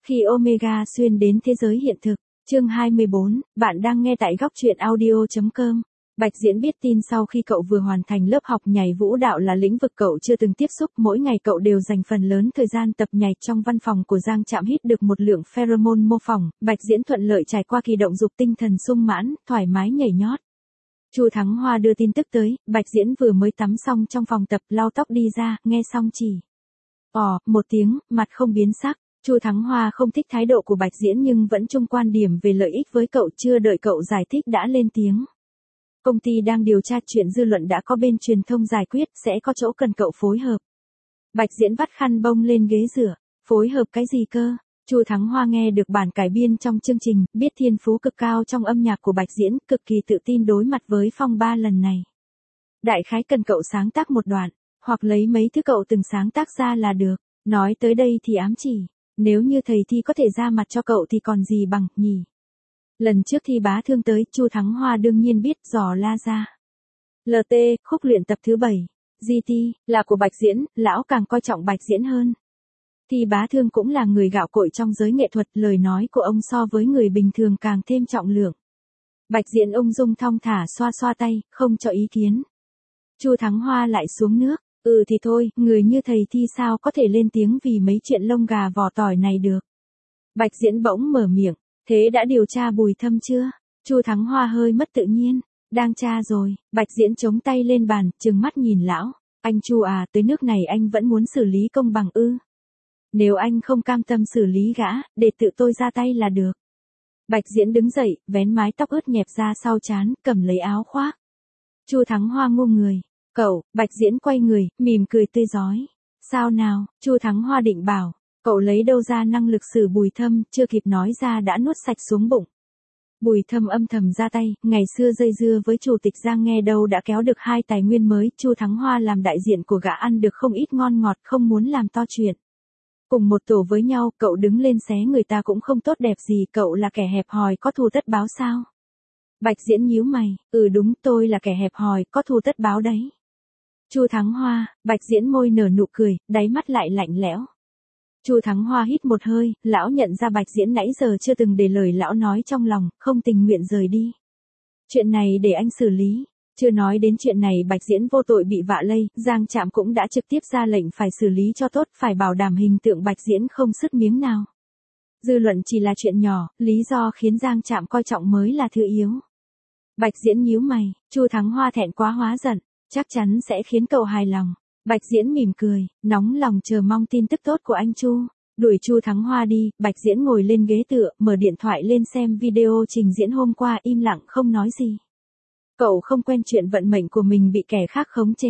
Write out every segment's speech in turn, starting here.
Khi Omega xuyên đến thế giới hiện thực, chương 24, bạn đang nghe tại góc truyện audio.com. Bạch Diễn biết tin sau khi cậu vừa hoàn thành lớp học nhảy vũ đạo là lĩnh vực cậu chưa từng tiếp xúc, mỗi ngày cậu đều dành phần lớn thời gian tập nhảy trong văn phòng của Giang Trạm hít được một lượng pheromone mô phỏng, Bạch Diễn thuận lợi trải qua kỳ động dục tinh thần sung mãn, thoải mái nhảy nhót. Chu Thắng Hoa đưa tin tức tới, Bạch Diễn vừa mới tắm xong trong phòng tập, lau tóc đi ra, nghe xong chỉ một tiếng, mặt không biến sắc. Chu Thắng Hoa không thích thái độ của Bạch Diễn nhưng vẫn chung quan điểm về lợi ích với cậu, chưa đợi cậu giải thích đã lên tiếng. Công ty đang điều tra chuyện dư luận đã có bên truyền thông giải quyết, sẽ có chỗ cần cậu phối hợp. Bạch Diễn vắt khăn bông lên ghế rửa, phối hợp cái gì cơ? Chu Thắng Hoa nghe được bản cải biên trong chương trình, biết thiên phú cực cao trong âm nhạc của Bạch Diễn, cực kỳ tự tin đối mặt với phong ba lần này. Đại khái cần cậu sáng tác một đoạn, hoặc lấy mấy thứ cậu từng sáng tác ra là được. Nói tới đây thì ám chỉ, nếu như thầy thi có thể ra mặt cho cậu thì còn gì bằng, nhỉ? Lần trước Thi Bá Thương tới, Chu Thắng Hoa đương nhiên biết dò la ra. LT, khúc luyện tập thứ 7, GT, là của Bạch Diễn, lão càng coi trọng Bạch Diễn hơn. Thi Bá Thương cũng là người gạo cội trong giới nghệ thuật, lời nói của ông so với người bình thường càng thêm trọng lượng. Bạch Diễn ung dung thong thả xoa xoa tay, không cho ý kiến. Chu Thắng Hoa lại xuống nước. Thì thôi, người như thầy Thi sao có thể lên tiếng vì mấy chuyện lông gà vỏ tỏi này được. Bạch Diễn bỗng mở miệng, thế đã điều tra Bùi Thâm chưa? Chu Thắng Hoa hơi mất tự nhiên, đang tra rồi. Bạch Diễn chống tay lên bàn, trừng mắt nhìn lão, anh Chu à, tới nước này anh vẫn muốn xử lý công bằng ư? Nếu anh không cam tâm xử lý gã, để tự tôi ra tay là được. Bạch Diễn đứng dậy, vén mái tóc ướt nhẹp ra sau trán, cầm lấy áo khoác. Chu Thắng Hoa ngu người. Cậu, Bạch Diễn quay người, mỉm cười tươi rói. Sao nào? Chu Thắng Hoa định bảo, cậu lấy đâu ra năng lực xử Bùi Thâm, chưa kịp nói ra đã nuốt sạch xuống bụng. Bùi Thâm âm thầm ra tay, ngày xưa dây dưa với chủ tịch Giang nghe đâu đã kéo được 2 tài nguyên mới, Chu Thắng Hoa làm đại diện của gã ăn được không ít ngon ngọt, không muốn làm to chuyện. Cùng một tổ với nhau, cậu đứng lên xé người ta cũng không tốt đẹp gì, cậu là kẻ hẹp hòi có thù tất báo sao? Bạch Diễn nhíu mày, đúng, tôi là kẻ hẹp hòi, có thù tất báo đấy. Chu Thắng Hoa, Bạch Diễn môi nở nụ cười, đáy mắt lại lạnh lẽo. Chu Thắng Hoa hít một hơi, lão nhận ra Bạch Diễn nãy giờ chưa từng để lời lão nói trong lòng, không tình nguyện rời đi. Chuyện này để anh xử lý. Chưa nói đến chuyện này, Bạch Diễn vô tội bị vạ lây, Giang Trạm cũng đã trực tiếp ra lệnh phải xử lý cho tốt, phải bảo đảm hình tượng Bạch Diễn không sứt miếng nào. Dư luận chỉ là chuyện nhỏ, lý do khiến Giang Trạm coi trọng mới là thứ yếu. Bạch Diễn nhíu mày, Chu Thắng Hoa thẹn quá hóa giận. Chắc chắn sẽ khiến cậu hài lòng. Bạch Diễn mỉm cười, nóng lòng chờ mong tin tức tốt của anh Chu. Đuổi Chu Thắng Hoa đi, Bạch Diễn ngồi lên ghế tựa, mở điện thoại lên xem video trình diễn hôm qua, im lặng không nói gì. Cậu không quen chuyện vận mệnh của mình bị kẻ khác khống chế.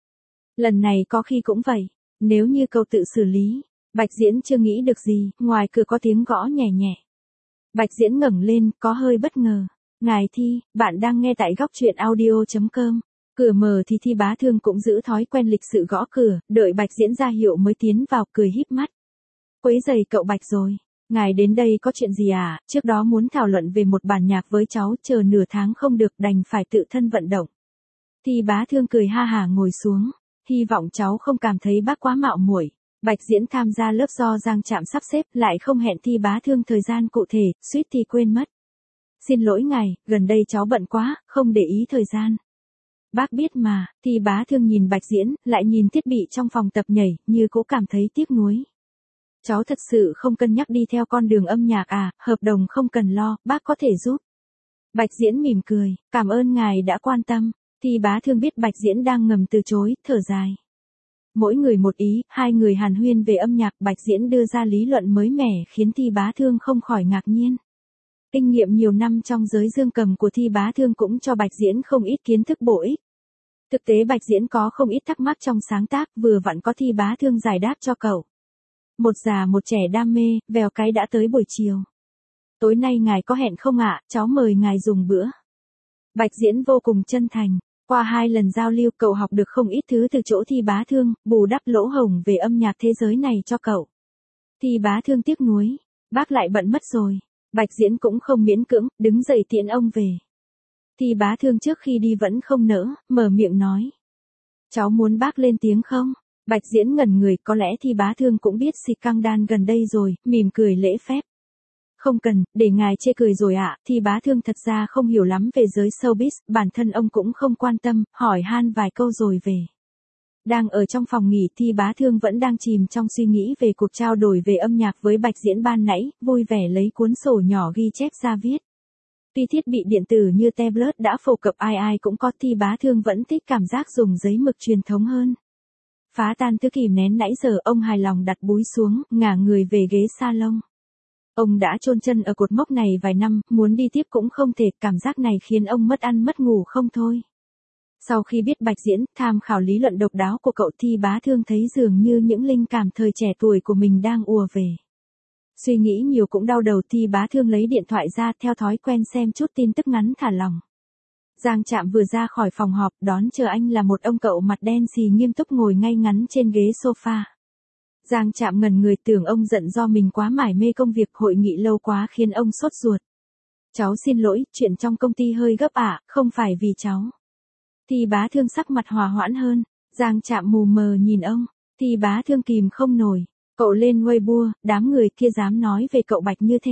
Lần này có khi cũng vậy. Nếu như cậu tự xử lý. Bạch Diễn chưa nghĩ được gì, ngoài cửa có tiếng gõ nhẹ nhẹ. Bạch Diễn ngẩng lên, có hơi bất ngờ. Ngài Thi, bạn đang nghe tại góc truyện audio.com. Cửa mở thì Thi Bá Thương cũng giữ thói quen lịch sự gõ cửa, đợi Bạch Diễn ra hiệu mới tiến vào, cười híp mắt. Quấy giày cậu Bạch rồi. Ngài đến đây có chuyện gì à? Trước đó muốn thảo luận về một bản nhạc với cháu, chờ nửa tháng không được, đành phải tự thân vận động. Thi Bá Thương cười ha hả ngồi xuống. Hy vọng cháu không cảm thấy bác quá mạo muội. Bạch Diễn tham gia lớp do Giang Trạm sắp xếp, lại không hẹn Thi Bá Thương thời gian cụ thể, suýt thì quên mất. Xin lỗi ngài, gần đây cháu bận quá, không để ý thời gian. Bác biết mà. Thi Bá Thương nhìn Bạch Diễn, lại nhìn thiết bị trong phòng tập nhảy, như cũng cảm thấy tiếc nuối. Cháu thật sự không cân nhắc đi theo con đường âm nhạc à, hợp đồng không cần lo, bác có thể giúp. Bạch Diễn mỉm cười, cảm ơn ngài đã quan tâm. Thi Bá Thương biết Bạch Diễn đang ngầm từ chối, thở dài. Mỗi người một ý, hai người hàn huyên về âm nhạc, Bạch Diễn đưa ra lý luận mới mẻ khiến Thi Bá Thương không khỏi ngạc nhiên. Kinh nghiệm nhiều năm trong giới dương cầm của Thi Bá Thương cũng cho Bạch Diễn không ít kiến thức bổ ích. Thực tế Bạch Diễn có không ít thắc mắc trong sáng tác, vừa vặn có Thi Bá Thương giải đáp cho cậu. Một già một trẻ đam mê, vèo cái đã tới buổi chiều. Tối nay ngài có hẹn không ạ, cháu mời ngài dùng bữa. Bạch Diễn vô cùng chân thành. Qua 2 lần giao lưu, cậu học được không ít thứ từ chỗ Thi Bá Thương, bù đắp lỗ hổng về âm nhạc thế giới này cho cậu. Thi Bá Thương tiếc nuối, bác lại bận mất rồi. Bạch Diễn cũng không miễn cưỡng, đứng dậy tiễn ông về. Thi Bá Thương trước khi đi vẫn không nỡ, mở miệng nói. Cháu muốn bác lên tiếng không? Bạch Diễn ngẩn người, có lẽ Thi Bá Thương cũng biết scandal gần đây rồi, mỉm cười lễ phép. Không cần, để ngài chê cười rồi ạ, Thi Bá Thương thật ra không hiểu lắm về giới showbiz, bản thân ông cũng không quan tâm, hỏi han vài câu rồi về. Đang ở trong phòng nghỉ, Thi Bá Thương vẫn đang chìm trong suy nghĩ về cuộc trao đổi về âm nhạc với Bạch Diễn ban nãy, vui vẻ lấy cuốn sổ nhỏ ghi chép ra viết. Tuy thiết bị điện tử như tablet đã phổ cập ai ai cũng có, Thi Bá Thương vẫn thích cảm giác dùng giấy mực truyền thống hơn. Phá tan thứ kìm nén nãy giờ, ông hài lòng đặt búi xuống, ngả người về ghế salon. Ông đã chôn chân ở cột mốc này vài năm, muốn đi tiếp cũng không thể, cảm giác này khiến ông mất ăn mất ngủ không thôi. Sau khi biết Bạch Diễn, tham khảo lý luận độc đáo của cậu, Thi Bá Thương thấy dường như những linh cảm thời trẻ tuổi của mình đang ùa về. Suy nghĩ nhiều cũng đau đầu, Thi Bá Thương lấy điện thoại ra, theo thói quen xem chút tin tức ngắn thả lỏng. Giang Trạm vừa ra khỏi phòng họp, đón chờ anh là một ông cậu mặt đen xì nghiêm túc ngồi ngay ngắn trên ghế sofa. Giang Trạm ngẩn người, tưởng ông giận do mình quá mải mê công việc, hội nghị lâu quá khiến ông sốt ruột. Cháu xin lỗi, chuyện trong công ty hơi gấp ạ, không phải vì cháu. Thi Bá Thương sắc mặt hòa hoãn hơn. Giang Trạm mù mờ nhìn ông. Thi Bá Thương kìm không nổi. Cậu lên Weibo, đám người kia dám nói về cậu Bạch như thế.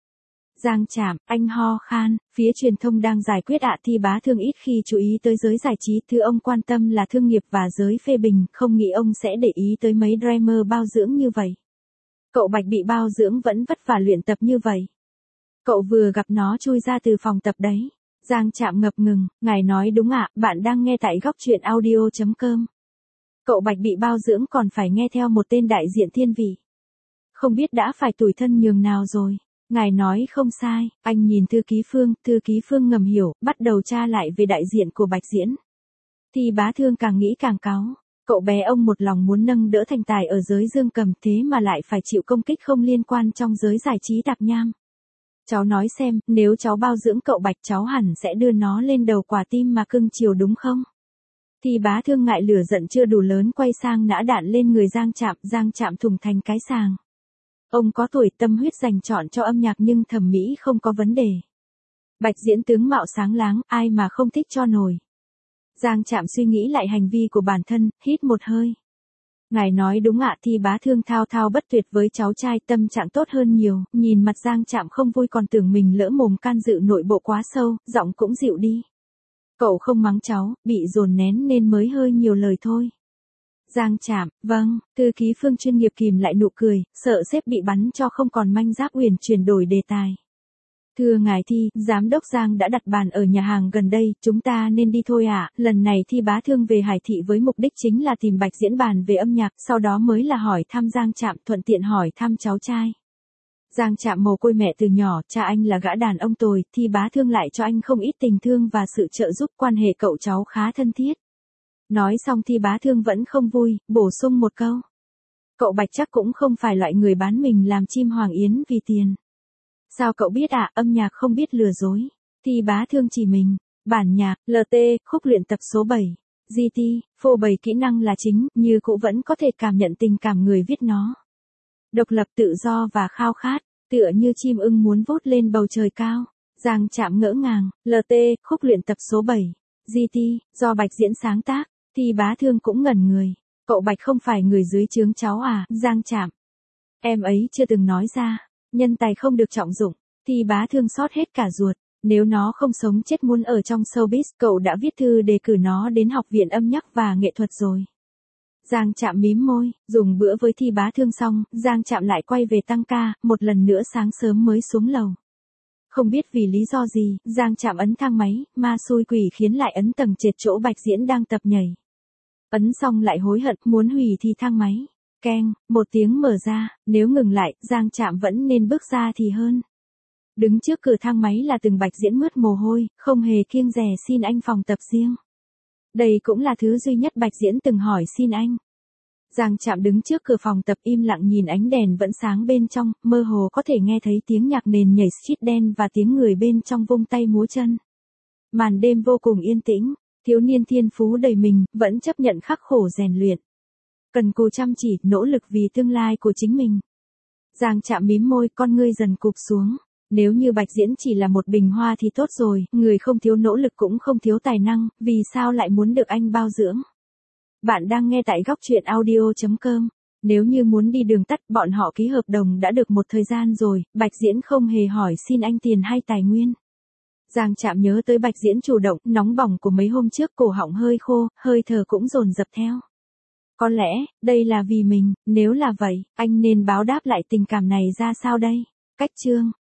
Giang Trạm, anh ho khan, phía truyền thông đang giải quyết ạ. Thi Bá Thương ít khi chú ý tới giới giải trí, thứ ông quan tâm là thương nghiệp và giới phê bình, không nghĩ ông sẽ để ý tới mấy dreamer bao dưỡng như vậy. Cậu Bạch bị bao dưỡng vẫn vất vả luyện tập như vậy. Cậu vừa gặp nó chui ra từ phòng tập đấy. Giang Trạm ngập ngừng, ngài nói đúng ạ, bạn đang nghe tại góc truyện audio.com. Cậu Bạch bị bao dưỡng còn phải nghe theo một tên đại diện thiên vị. Không biết đã phải tủi thân nhường nào rồi. Ngài nói không sai, anh nhìn thư ký Phương ngầm hiểu, bắt đầu tra lại về đại diện của Bạch Diễn. Thi Bá Thương càng nghĩ càng cáu. Cậu bé ông một lòng muốn nâng đỡ thành tài ở giới dương cầm, thế mà lại phải chịu công kích không liên quan trong giới giải trí tạp nham. Cháu nói xem, nếu cháu bao dưỡng cậu Bạch cháu hẳn sẽ đưa nó lên đầu quả tim mà cưng chiều đúng không? Thi Bá Thương ngại lửa giận chưa đủ lớn, quay sang nã đạn lên người Giang Trạm thủng thành cái sàng. Ông có tuổi, tâm huyết dành chọn cho âm nhạc nhưng thẩm mỹ không có vấn đề. Bạch Diễn tướng mạo sáng láng, ai mà không thích cho nổi. Giang Trạm suy nghĩ lại hành vi của bản thân, hít một hơi. Ngài nói đúng ạ. Thi Bá Thương thao thao bất tuyệt với cháu trai, tâm trạng tốt hơn nhiều, nhìn mặt Giang Trạm không vui còn tưởng mình lỡ mồm can dự nội bộ quá sâu, giọng cũng dịu đi. Cậu không mắng cháu, bị dồn nén nên mới hơi nhiều lời thôi. Giang Trạm, vâng, thư ký Phương chuyên nghiệp kìm lại nụ cười, sợ sếp bị bắn cho không còn manh giáp, uyển chuyển đổi đề tài. Thưa ngài Thi, giám đốc Giang đã đặt bàn ở nhà hàng gần đây, chúng ta nên đi thôi ạ. Lần này Thi Bá Thương về Hải Thị với mục đích chính là tìm Bạch Diễn bàn về âm nhạc, sau đó mới là hỏi thăm Giang Trạm, thuận tiện hỏi thăm cháu trai. Giang Trạm mồ côi mẹ từ nhỏ, cha anh là gã đàn ông tồi, Thi Bá Thương lại cho anh không ít tình thương và sự trợ giúp, quan hệ cậu cháu khá thân thiết. Nói xong Thi Bá Thương vẫn không vui, bổ sung một câu. Cậu Bạch chắc cũng không phải loại người bán mình làm chim hoàng yến vì tiền. Sao cậu biết ạ, âm nhạc không biết lừa dối. Thi Bá Thương chỉ mình. Bản nhạc, LT, khúc luyện tập số 7. GT, phô bày kỹ năng là chính, như cũ vẫn có thể cảm nhận tình cảm người viết nó. Độc lập, tự do và khao khát, tựa như chim ưng muốn vút lên bầu trời cao. Giang Trạm ngỡ ngàng, LT, khúc luyện tập số 7. GT, do Bạch Diễn sáng tác. Thi Bá Thương cũng ngẩn người. Cậu Bạch không phải người dưới trướng cháu à, Giang Trạm. Em ấy chưa từng nói ra. Nhân tài không được trọng dụng. Thi Bá Thương xót hết cả ruột. Nếu nó không sống chết muốn ở trong showbiz, cậu đã viết thư đề cử nó đến Học viện Âm nhạc và Nghệ thuật rồi. Giang Trạm mím môi, dùng bữa với Thi Bá Thương xong, Giang Trạm lại quay về tăng ca, một lần nữa sáng sớm mới xuống lầu. Không biết vì lý do gì, Giang Trạm ấn thang máy, ma xui quỷ khiến lại ấn tầng trệt chỗ Bạch Diễn đang tập nhảy. Ấn xong lại hối hận, muốn hủy thì thang máy. Keng, một tiếng mở ra, nếu ngừng lại, Giang Trạm vẫn nên bước ra thì hơn. Đứng trước cửa thang máy là từng Bạch Diễn mướt mồ hôi, không hề kiêng dè xin anh phòng tập riêng. Đây cũng là thứ duy nhất Bạch Diễn từng hỏi xin anh. Giang Trạm đứng trước cửa phòng tập im lặng nhìn ánh đèn vẫn sáng bên trong, mơ hồ có thể nghe thấy tiếng nhạc nền nhảy street dance và tiếng người bên trong vung tay múa chân. Màn đêm vô cùng yên tĩnh, thiếu niên thiên phú đầy mình, vẫn chấp nhận khắc khổ rèn luyện. Cần cù chăm chỉ, nỗ lực vì tương lai của chính mình. Giang Trạm mím môi, con ngươi dần cụp xuống. Nếu như Bạch Diễn chỉ là một bình hoa thì tốt rồi, người không thiếu nỗ lực cũng không thiếu tài năng, vì sao lại muốn được anh bao dưỡng? Bạn đang nghe tại góc truyện audio.com. Nếu như muốn đi đường tắt, bọn họ ký hợp đồng đã được một thời gian rồi, Bạch Diễn không hề hỏi xin anh tiền hay tài nguyên. Giang Trạm nhớ tới Bạch Diễn chủ động, nóng bỏng của mấy hôm trước, cổ họng hơi khô, hơi thở cũng dồn dập theo. Có lẽ, đây là vì mình, nếu là vậy, anh nên báo đáp lại tình cảm này ra sao đây? Cách chương